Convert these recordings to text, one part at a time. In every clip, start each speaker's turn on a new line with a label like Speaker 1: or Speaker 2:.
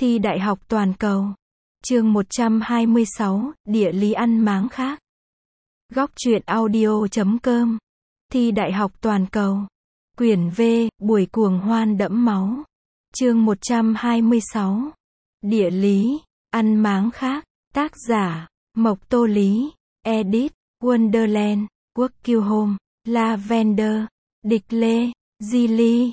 Speaker 1: Thi đại học toàn cầu. Chương 126, địa lý ăn máng khác. Góc truyện audio.com. Thi đại học toàn cầu. Quyển V, buổi cuồng hoan đẫm máu. Chương 126. Địa lý, ăn máng khác. Tác giả, Mộc Tô Lý. Edit, Wonderland, Quốc Kiêu Home, Lavender, Địch Lê, Di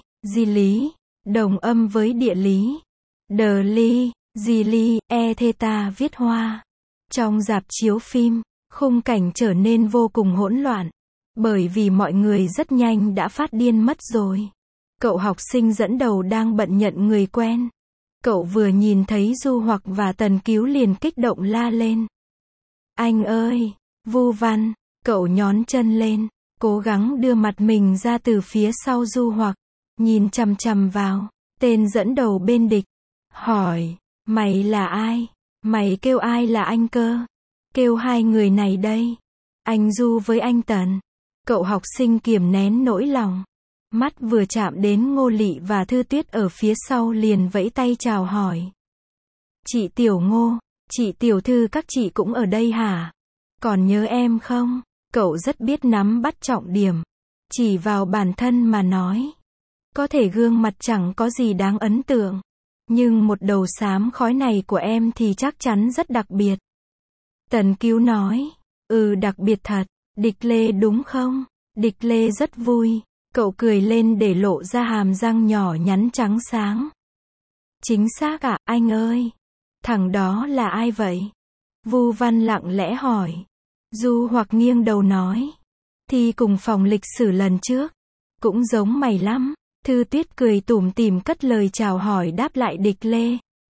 Speaker 1: lý, đồng âm với địa lý. Đờ ly, Di ly, theta viết hoa. Trong rạp chiếu phim, khung cảnh trở nên vô cùng hỗn loạn. Bởi vì mọi người rất nhanh đã phát điên mất rồi. Cậu học sinh dẫn đầu đang bận nhận người quen. Cậu vừa nhìn thấy Du Hoặc và Tần Cứu liền kích động la lên. Anh ơi, Vu Văn, cậu nhón chân lên, cố gắng đưa mặt mình ra từ phía sau Du Hoặc, nhìn chằm chằm vào tên dẫn đầu bên địch. Hỏi, mày là ai? Mày kêu ai là anh cơ? Kêu hai người này đây. Anh Du với anh Tần. Cậu học sinh kiềm nén nỗi lòng. Mắt vừa chạm đến Ngô Lị và Thư Tuyết ở phía sau liền vẫy tay chào hỏi. Chị Tiểu Ngô, chị Tiểu Thư các chị cũng ở đây hả? Còn nhớ em không? Cậu rất biết nắm bắt trọng điểm. Chỉ vào bản thân mà nói. Có thể gương mặt chẳng có gì đáng ấn tượng. Nhưng một đầu xám khói này của em thì chắc chắn rất đặc biệt. Tần Cứu nói. Đặc biệt thật. Địch Lê đúng không? Địch Lê rất vui. Cậu cười lên để lộ ra hàm răng nhỏ nhắn trắng sáng. Chính xác ạ, anh ơi. Thằng đó là ai vậy? Vu Văn lặng lẽ hỏi. Du Hoặc nghiêng đầu nói. Thi cùng phòng lịch sử lần trước. Cũng giống mày lắm. Thư Tuyết cười tủm tỉm cất lời chào hỏi đáp lại Địch Lê.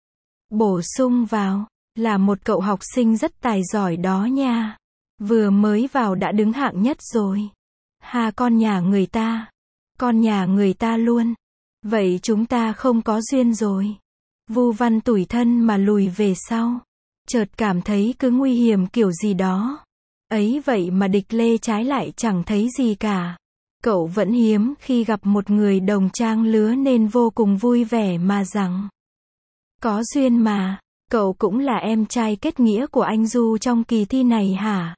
Speaker 1: Bổ sung vào, là một cậu học sinh rất tài giỏi đó nha. Vừa mới vào đã đứng hạng nhất rồi. Hà, con nhà người ta. Con nhà người ta luôn. Vậy chúng ta không có duyên rồi. Vu Văn tủi thân mà lùi về sau. Chợt cảm thấy cứ nguy hiểm kiểu gì đó. Ấy vậy mà Địch Lê trái lại chẳng thấy gì cả. Cậu vẫn hiếm khi gặp một người đồng trang lứa nên vô cùng vui vẻ mà rằng. Có duyên mà, cậu cũng là em trai kết nghĩa của anh Du trong kỳ thi này hả?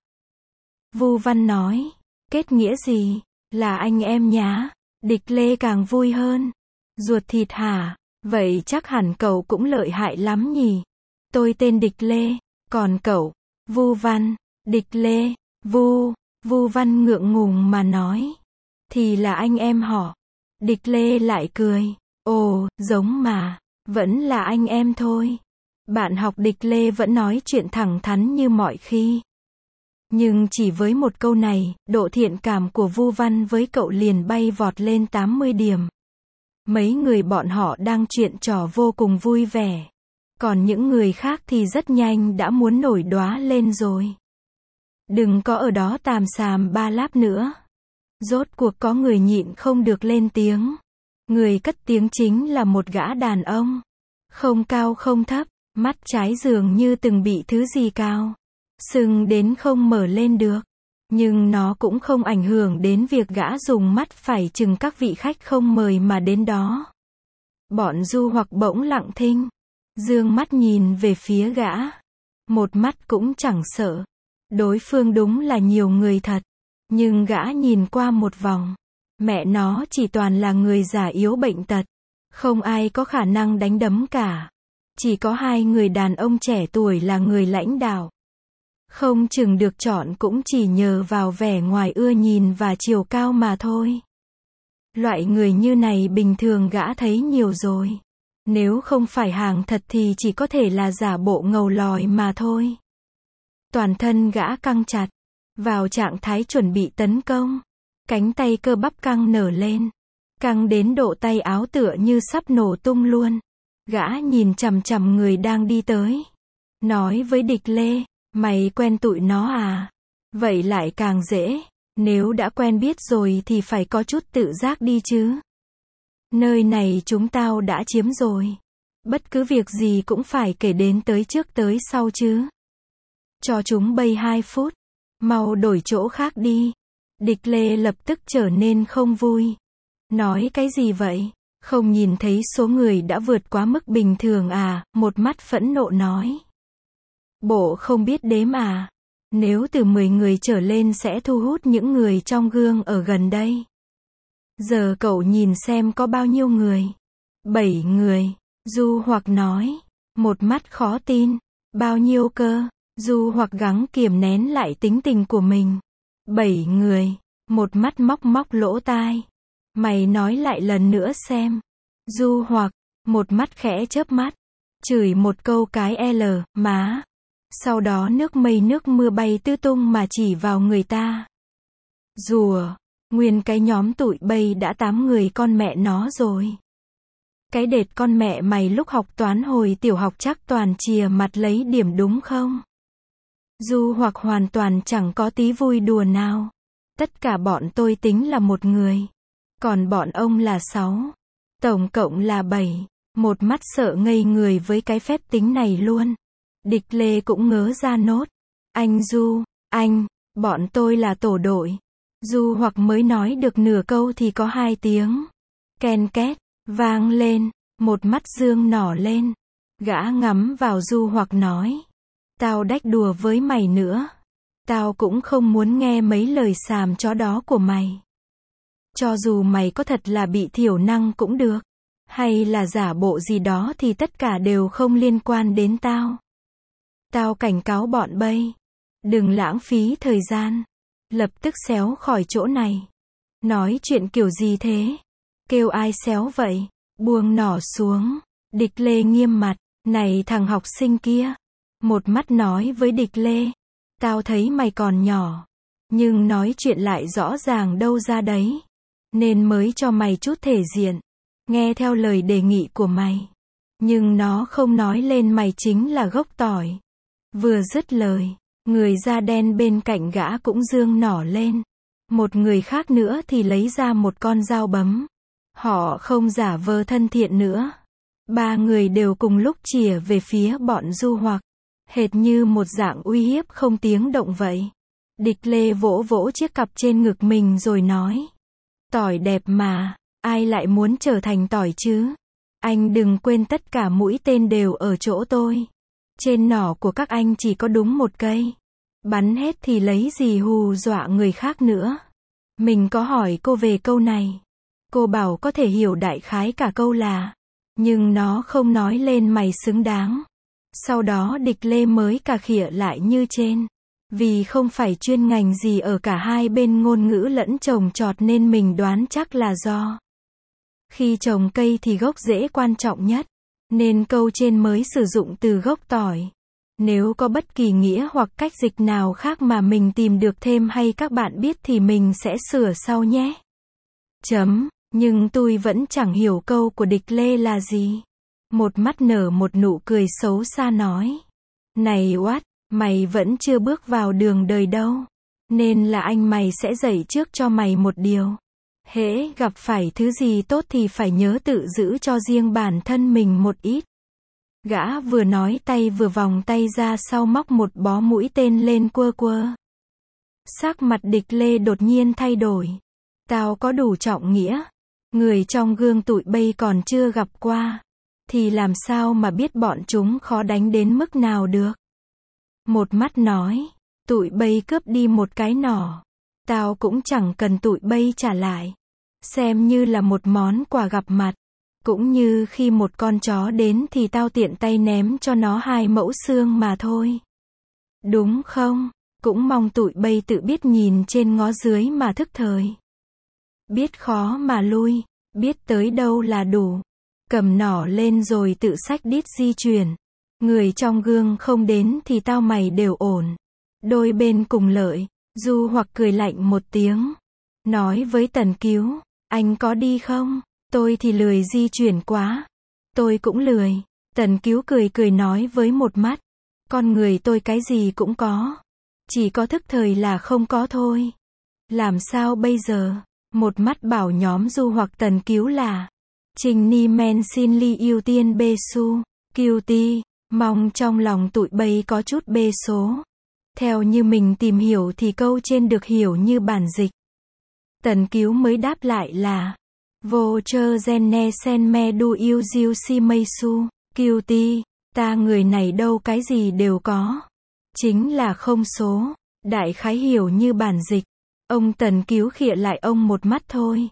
Speaker 1: Vu Văn nói. Kết nghĩa gì? Là anh em nhá. Địch Lê càng vui hơn. Ruột thịt hả? Vậy chắc hẳn cậu cũng lợi hại lắm nhỉ? Tôi tên Địch Lê, còn cậu? Vu Văn. Địch Lê. Vu Văn ngượng ngùng mà nói. Thì là anh em họ. Địch Lê lại cười. Ồ, giống mà. Vẫn là anh em thôi. Bạn học Địch Lê vẫn nói chuyện thẳng thắn như mọi khi. Nhưng chỉ với một câu này, độ thiện cảm của Vu Văn với cậu liền bay vọt lên 80 điểm. Mấy người bọn họ đang chuyện trò vô cùng vui vẻ. Còn những người khác thì rất nhanh đã muốn nổi đoá lên rồi. Đừng có ở đó tàm xàm ba láp nữa. Rốt cuộc có người nhịn không được lên tiếng. Người cất tiếng chính là một gã đàn ông. Không cao không thấp, mắt trái dường như từng bị thứ gì cao. Sưng đến không mở lên được. Nhưng nó cũng không ảnh hưởng đến việc gã dùng mắt phải chừng các vị khách không mời mà đến đó. Bọn Du Hoặc bỗng lặng thinh. Dương mắt nhìn về phía gã. Một mắt cũng chẳng sợ. Đối phương đúng là nhiều người thật. Nhưng gã nhìn qua một vòng. Mẹ nó chỉ toàn là người già yếu bệnh tật. Không ai có khả năng đánh đấm cả. Chỉ có hai người đàn ông trẻ tuổi là người lãnh đạo. Không chừng được chọn cũng chỉ nhờ vào vẻ ngoài ưa nhìn và chiều cao mà thôi. Loại người như này bình thường gã thấy nhiều rồi. Nếu không phải hàng thật thì chỉ có thể là giả bộ ngầu lòi mà thôi. Toàn thân gã căng chặt. Vào trạng thái chuẩn bị tấn công. Cánh tay cơ bắp căng nở lên. Căng đến độ tay áo tựa như sắp nổ tung luôn. Gã nhìn chằm chằm người đang đi tới. Nói với Địch Lê. Mày quen tụi nó à? Vậy lại càng dễ. Nếu đã quen biết rồi thì phải có chút tự giác đi chứ. Nơi này chúng tao đã chiếm rồi. Bất cứ việc gì cũng phải kể đến tới trước tới sau chứ. Cho chúng bay 2 phút. Mau đổi chỗ khác đi. Địch Lê lập tức trở nên không vui. Nói cái gì vậy? Không nhìn thấy số người đã vượt quá mức bình thường à, một mắt phẫn nộ nói. Bộ không biết đếm à? Nếu từ 10 người trở lên sẽ thu hút những người trong gương ở gần đây. Giờ cậu nhìn xem có bao nhiêu người. 7 người. Du Hoặc nói. Một mắt khó tin. Bao nhiêu cơ? Du Hoặc gắng kiềm nén lại tính tình của mình. 7 người. Một mắt móc lỗ tai. Mày nói lại lần nữa xem. Du Hoặc. Một mắt khẽ chớp mắt. Chửi một câu cái L, má. Sau đó nước mây nước mưa bay tứ tung mà chỉ vào người ta. Rùa. Nguyên cái nhóm tụi bay đã 8 người con mẹ nó rồi. Cái đệt con mẹ mày lúc học toán hồi tiểu học chắc toàn chìa mặt lấy điểm đúng không? Du Hoặc hoàn toàn chẳng có tí vui đùa nào. Tất cả bọn tôi tính là 1 người. Còn bọn ông là 6. Tổng cộng là 7. Một mắt sợ ngây người với cái phép tính này luôn. Địch Lê cũng ngớ ra nốt. Anh Du, anh, bọn tôi là tổ đội. Du Hoặc mới nói được nửa câu thì có 2 tiếng. Ken két, vang lên, một mắt dương nỏ lên. Gã ngắm vào Du Hoặc nói. Tao đách đùa với mày nữa. Tao cũng không muốn nghe mấy lời xàm chó đó của mày. Cho dù mày có thật là bị thiểu năng cũng được. Hay là giả bộ gì đó thì tất cả đều không liên quan đến tao. Tao cảnh cáo bọn bay. Đừng lãng phí thời gian. Lập tức xéo khỏi chỗ này. Nói chuyện kiểu gì thế? Kêu ai xéo vậy? Buông nỏ xuống. Địch Lê nghiêm mặt. Này thằng học sinh kia. Một mắt nói với Địch Lê. Tao thấy mày còn nhỏ. Nhưng nói chuyện lại rõ ràng đâu ra đấy. Nên mới cho mày chút thể diện. Nghe theo lời đề nghị của mày. Nhưng nó không nói lên mày chính là gốc tỏi. Vừa dứt lời. Người da đen bên cạnh gã cũng dương nỏ lên. Một người khác nữa thì lấy ra một con dao bấm. Họ không giả vờ thân thiện nữa. 3 người đều cùng lúc chìa về phía bọn Du Hoặc. Hệt như một dạng uy hiếp không tiếng động vậy. Địch Lê vỗ vỗ chiếc cặp trên ngực mình rồi nói. Tỏi đẹp mà, ai lại muốn trở thành tỏi chứ? Anh đừng quên tất cả mũi tên đều ở chỗ tôi. Trên nỏ của các anh chỉ có đúng 1 cây. Bắn hết thì lấy gì hù dọa người khác nữa. Mình có hỏi cô về câu này. Cô bảo có thể hiểu đại khái cả câu là. Nhưng nó không nói lên mày xứng đáng. Sau đó Địch Lê mới cà khịa lại như trên. Vì không phải chuyên ngành gì ở cả hai bên ngôn ngữ lẫn trồng trọt nên mình đoán chắc là do. Khi trồng cây thì gốc rễ quan trọng nhất. Nên câu trên mới sử dụng từ gốc tỏi. Nếu có bất kỳ nghĩa hoặc cách dịch nào khác mà mình tìm được thêm hay các bạn biết thì mình sẽ sửa sau nhé. Nhưng tôi vẫn chẳng hiểu câu của Địch Lê là gì. Một mắt nở một nụ cười xấu xa nói. Này Oát, mày vẫn chưa bước vào đường đời đâu. Nên là anh mày sẽ dạy trước cho mày một điều. Hễ gặp phải thứ gì tốt thì phải nhớ tự giữ cho riêng bản thân mình một ít. Gã vừa nói tay vừa vòng tay ra sau móc một bó mũi tên lên quơ quơ. Sắc mặt Địch Lê đột nhiên thay đổi. Tao có đủ trọng nghĩa. Người trong gương tụi bay còn chưa gặp qua. Thì làm sao mà biết bọn chúng khó đánh đến mức nào được. Một mắt nói. Tụi bay cướp đi một cái nỏ. Tao cũng chẳng cần tụi bay trả lại. Xem như là một món quà gặp mặt. Cũng như khi một con chó đến thì tao tiện tay ném cho nó 2 mẫu xương mà thôi. Đúng không? Cũng mong tụi bay tự biết nhìn trên ngó dưới mà thức thời. Biết khó mà lui, biết tới đâu là đủ. Cầm nỏ lên rồi tự xách đít di chuyển. Người trong gương không đến thì tao mày đều ổn. Đôi bên cùng lợi. Du Hoặc cười lạnh một tiếng. Nói với Tần Cứu, anh có đi không? Tôi thì lười di chuyển quá. Tôi cũng lười. Tần Cứu cười nói với một mắt. Con người tôi cái gì cũng có. Chỉ có thức thời là không có thôi. Làm sao bây giờ? Một mắt bảo nhóm Du Hoặc Tần Cứu là Trình Ni Men xin ly ưu tiên bê su. Cutie, mong trong lòng tụi bay có chút bê số. Theo như mình tìm hiểu thì câu trên được hiểu như bản dịch. Tần Cứu mới đáp lại là Vô chơ gene sen me du yêu diêu si mây su, kiêu ti, ta người này đâu cái gì đều có. Chính là không số, đại khái hiểu như bản dịch. Ông Tần Cứu khịa lại ông một mắt thôi.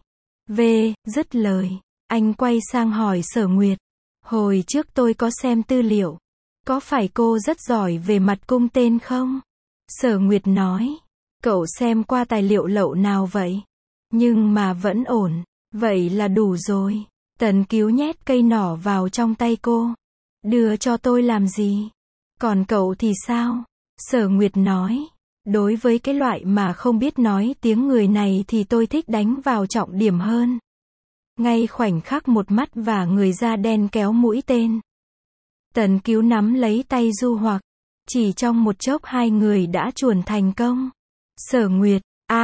Speaker 1: Dứt lời, anh quay sang hỏi Sở Nguyệt. Hồi trước tôi có xem tư liệu. Có phải cô rất giỏi về mặt cung tên không? Sở Nguyệt nói. Cậu xem qua tài liệu lậu nào vậy? Nhưng mà vẫn ổn. Vậy là đủ rồi. Tần Cứu nhét cây nỏ vào trong tay cô. Đưa cho tôi làm gì? Còn cậu thì sao? Sở Nguyệt nói. Đối với cái loại mà không biết nói tiếng người này thì tôi thích đánh vào trọng điểm hơn. Ngay khoảnh khắc một mắt và người da đen kéo mũi tên. Tần Cứu nắm lấy tay Du Hoặc. Chỉ trong một chốc hai người đã chuồn thành công. Sở Nguyệt,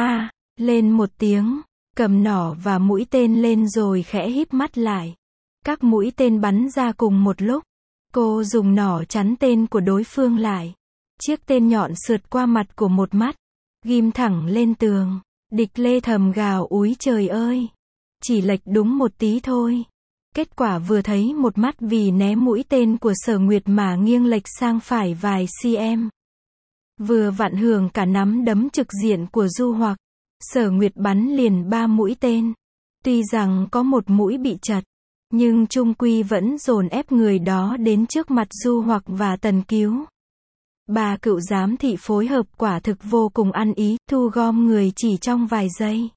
Speaker 1: lên một tiếng, cầm nỏ và mũi tên lên rồi khẽ híp mắt lại. Các mũi tên bắn ra cùng một lúc. Cô dùng nỏ chắn tên của đối phương lại. Chiếc tên nhọn sượt qua mặt của một mắt, ghim thẳng lên tường. Địch Lê thầm gào úi trời ơi. Chỉ lệch đúng một tí thôi. Kết quả vừa thấy một mắt vì né mũi tên của Sở Nguyệt mà nghiêng lệch sang phải vài cm. Vừa vặn hưởng cả nắm đấm trực diện của Du Hoặc. Sở Nguyệt bắn liền 3 mũi tên. Tuy rằng có một mũi bị chật, nhưng chung quy vẫn dồn ép người đó đến trước mặt Du Hoặc và Tần Cứu. Ba cựu giám thị phối hợp quả thực vô cùng ăn ý, thu gom người chỉ trong vài giây.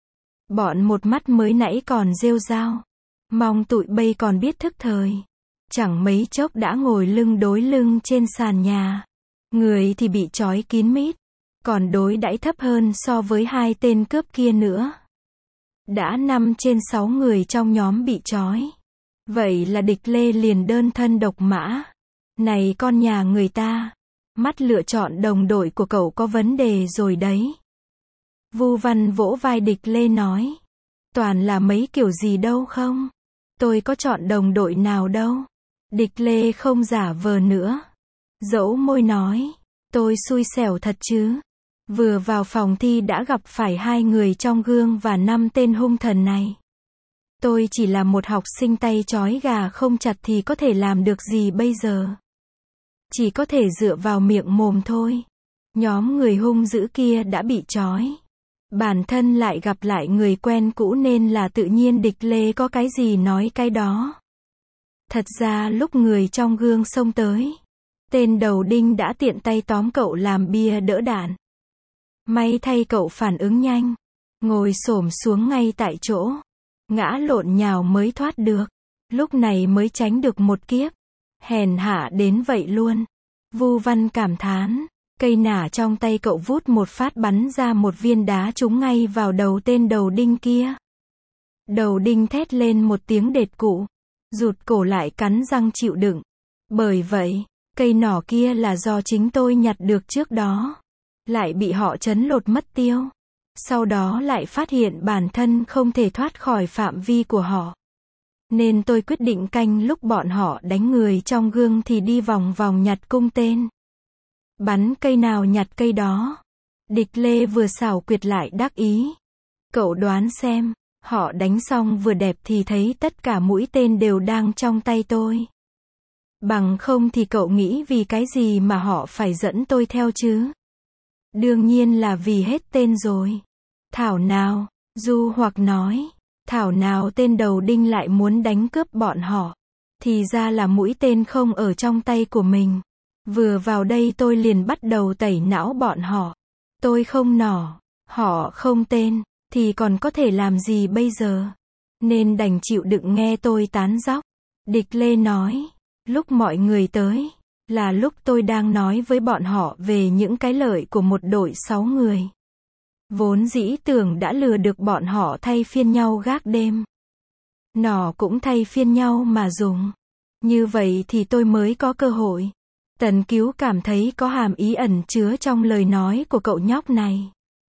Speaker 1: Bọn một mắt mới nãy còn rêu rao. Mong tụi bây còn biết thức thời. Chẳng mấy chốc đã ngồi lưng đối lưng trên sàn nhà. Người thì bị trói kín mít. Còn đối đãi thấp hơn so với hai tên cướp kia nữa. Đã 5 trên 6 người trong nhóm bị trói. Vậy là Địch Lê liền đơn thân độc mã. Này con nhà người ta. Mắt lựa chọn đồng đội của cậu có vấn đề rồi đấy. Vu Văn vỗ vai Địch Lê nói. Toàn là mấy kiểu gì đâu không? Tôi có chọn đồng đội nào đâu. Địch Lê không giả vờ nữa. Dẫu môi nói. Tôi xui xẻo thật chứ. Vừa vào phòng thi đã gặp phải 2 người trong gương và 5 tên hung thần này. Tôi chỉ là một học sinh tay trói gà không chặt thì có thể làm được gì bây giờ? Chỉ có thể dựa vào miệng mồm thôi. Nhóm người hung dữ kia đã bị trói. Bản thân lại gặp lại người quen cũ nên là tự nhiên Địch Lê có cái gì nói cái đó. Thật ra lúc người trong gương xông tới, tên đầu đinh đã tiện tay tóm cậu làm bia đỡ đạn. May thay cậu phản ứng nhanh, ngồi xổm xuống ngay tại chỗ, ngã lộn nhào mới thoát được. Lúc này mới tránh được một kiếp. Hèn hạ đến vậy luôn. Vu Văn cảm thán. Cây nả trong tay cậu vút một phát bắn ra một viên đá trúng ngay vào đầu tên đầu đinh kia. Đầu đinh thét lên một tiếng đệt cụ, rụt cổ lại cắn răng chịu đựng. Bởi vậy, cây nỏ kia là do chính tôi nhặt được trước đó. Lại bị họ trấn lột mất tiêu. Sau đó lại phát hiện bản thân không thể thoát khỏi phạm vi của họ. Nên tôi quyết định canh lúc bọn họ đánh người trong gương thì đi vòng vòng nhặt cung tên. Bắn cây nào nhặt cây đó. Địch Lê vừa xảo quyệt lại đắc ý. Cậu đoán xem, họ đánh xong vừa đẹp thì thấy tất cả mũi tên đều đang trong tay tôi. Bằng không thì cậu nghĩ vì cái gì mà họ phải dẫn tôi theo chứ? Đương nhiên là vì hết tên rồi. Thảo nào, Du Hoặc nói, thảo nào tên đầu đinh lại muốn đánh cướp bọn họ. Thì ra là mũi tên không ở trong tay của mình. Vừa vào đây tôi liền bắt đầu tẩy não bọn họ. Tôi không nỏ, họ không tên, thì còn có thể làm gì bây giờ? Nên đành chịu đựng nghe tôi tán dóc. Địch Lê nói, lúc mọi người tới, là lúc tôi đang nói với bọn họ về những cái lợi của một đội 6 người. Vốn dĩ tưởng đã lừa được bọn họ thay phiên nhau gác đêm. Nỏ cũng thay phiên nhau mà dùng. Như vậy thì tôi mới có cơ hội. Tần Cứu cảm thấy có hàm ý ẩn chứa trong lời nói của cậu nhóc này.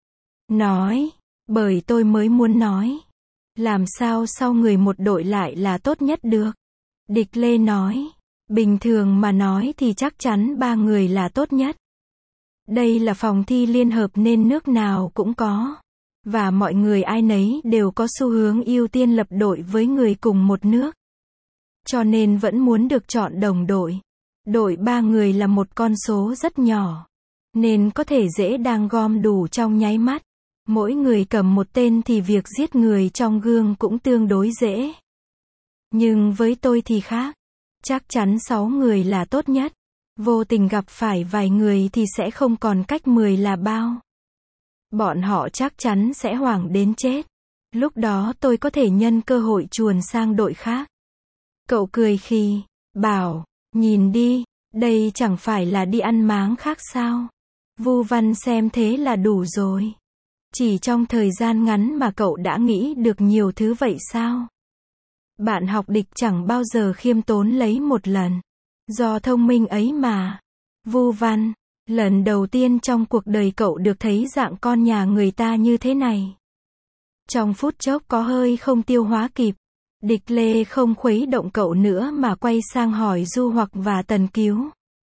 Speaker 1: Nói, bởi tôi mới muốn nói. Làm sao sau người một đội lại là tốt nhất được? Địch Lê nói, bình thường mà nói thì chắc chắn 3 người là tốt nhất. Đây là phòng thi liên hợp nên nước nào cũng có. Và mọi người ai nấy đều có xu hướng ưu tiên lập đội với người cùng một nước. Cho nên vẫn muốn được chọn đồng đội. Đội 3 người là một con số rất nhỏ. Nên có thể dễ dàng gom đủ trong nháy mắt. Mỗi người cầm một tên thì việc giết người trong gương cũng tương đối dễ. Nhưng với tôi thì khác. Chắc chắn 6 người là tốt nhất. Vô tình gặp phải vài người thì sẽ không còn cách 10 là bao. Bọn họ chắc chắn sẽ hoảng đến chết. Lúc đó tôi có thể nhân cơ hội chuồn sang đội khác. Cậu cười khi bảo, nhìn đi, đây chẳng phải là đi ăn máng khác sao? Vu Văn xem thế là đủ rồi. Chỉ trong thời gian ngắn mà cậu đã nghĩ được nhiều thứ vậy sao? Bạn học địch chẳng bao giờ khiêm tốn lấy một lần. Do thông minh ấy mà. Vu Văn, lần đầu tiên trong cuộc đời cậu được thấy dạng con nhà người ta như thế này. Trong phút chốc có hơi không tiêu hóa kịp. Địch Lê không khuấy động cậu nữa mà quay sang hỏi Du Hoặc và Tần Cứu.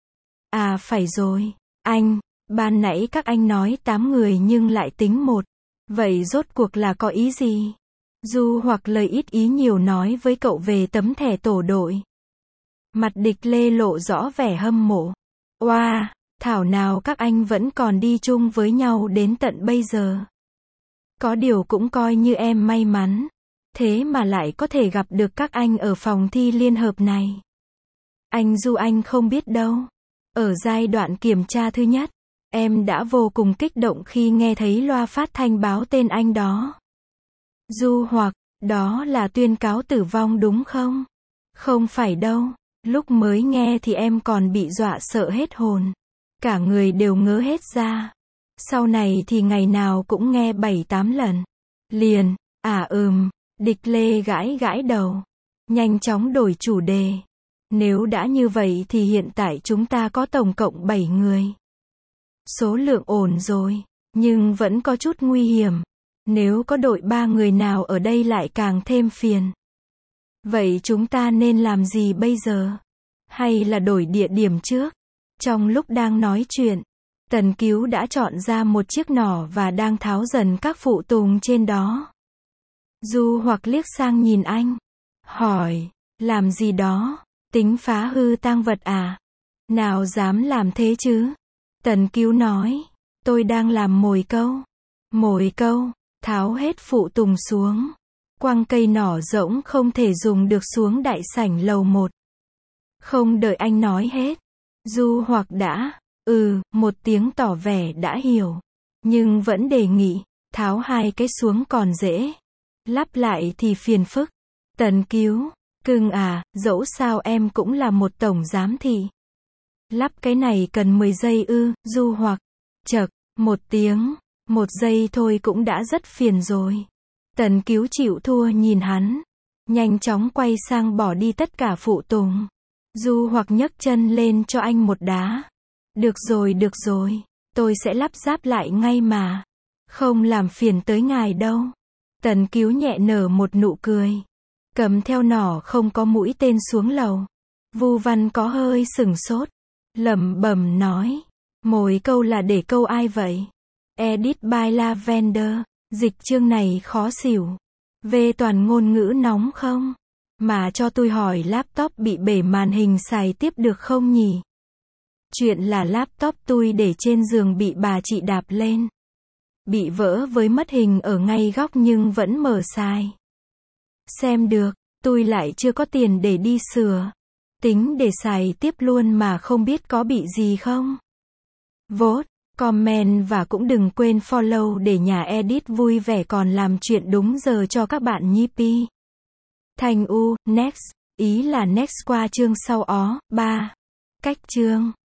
Speaker 1: À phải rồi, anh, ban nãy các anh nói 8 người nhưng lại tính một. Vậy rốt cuộc là có ý gì? Du Hoặc lời ít ý nhiều nói với cậu về tấm thẻ tổ đội. Mặt Địch Lê lộ rõ vẻ hâm mộ. Oa, thảo nào các anh vẫn còn đi chung với nhau đến tận bây giờ. Có điều cũng coi như em may mắn. Thế mà lại có thể gặp được các anh ở phòng thi liên hợp này. Anh Du anh không biết đâu. Ở giai đoạn kiểm tra thứ nhất, em đã vô cùng kích động khi nghe thấy loa phát thanh báo tên anh đó. Du Hoặc, đó là tuyên cáo tử vong đúng không? Không phải đâu. Lúc mới nghe thì em còn bị dọa sợ hết hồn. Cả người đều ngớ hết ra. Sau này thì ngày nào cũng nghe 7-8 lần. Liền, Địch Lê gãi gãi đầu. Nhanh chóng đổi chủ đề. Nếu đã như vậy thì hiện tại chúng ta có tổng cộng 7 người. Số lượng ổn rồi, nhưng vẫn có chút nguy hiểm. Nếu có đội 3 người nào ở đây lại càng thêm phiền. Vậy chúng ta nên làm gì bây giờ? Hay là đổi địa điểm trước? Trong lúc đang nói chuyện, Tần Cứu đã chọn ra một chiếc nỏ và đang tháo dần các phụ tùng trên đó. Du Hoặc liếc sang nhìn anh. Hỏi, làm gì đó? Tính phá hư tang vật à? Nào dám làm thế chứ? Tần Cứu nói, tôi đang làm mồi câu. Mồi câu, tháo hết phụ tùng xuống. Quăng cây nỏ rỗng không thể dùng được xuống đại sảnh lầu 1. Không đợi anh nói hết. Du Hoặc đã, một tiếng tỏ vẻ đã hiểu. Nhưng vẫn đề nghị, tháo 2 cái xuống còn dễ. Lắp lại thì phiền phức. Tần Cứu, cưng à, dẫu sao em cũng là một tổng giám thị. Lắp cái này cần 10 giây ư? Du Hoặc, chậc, 1 tiếng, 1 giây thôi cũng đã rất phiền rồi. Tần Cứu chịu thua nhìn hắn. Nhanh chóng quay sang bỏ đi tất cả phụ tùng. Du Hoặc nhấc chân lên cho anh một đá. Được rồi, tôi sẽ lắp ráp lại ngay mà. Không làm phiền tới ngài đâu. Tần Cứu nhẹ nở một nụ cười. Cầm theo nỏ không có mũi tên xuống lầu. Vu Văn có hơi sửng sốt. Lẩm bẩm nói. Mồi câu là để câu ai vậy? Edit by Lavender. Dịch chương này khó xỉu. Về toàn ngôn ngữ nóng không? Mà cho tôi hỏi laptop bị bể màn hình xài tiếp được không nhỉ? Chuyện là laptop tôi để trên giường bị bà chị đạp lên. Bị vỡ với mất hình ở ngay góc nhưng vẫn mở xài. Xem được, tôi lại chưa có tiền để đi sửa. Tính để xài tiếp luôn mà không biết có bị gì không? Vote, comment và cũng đừng quên follow để nhà edit vui vẻ còn làm chuyện đúng giờ cho các bạn Yippee. Thành U, next, ý là next qua chương sau ó, 3. Cách chương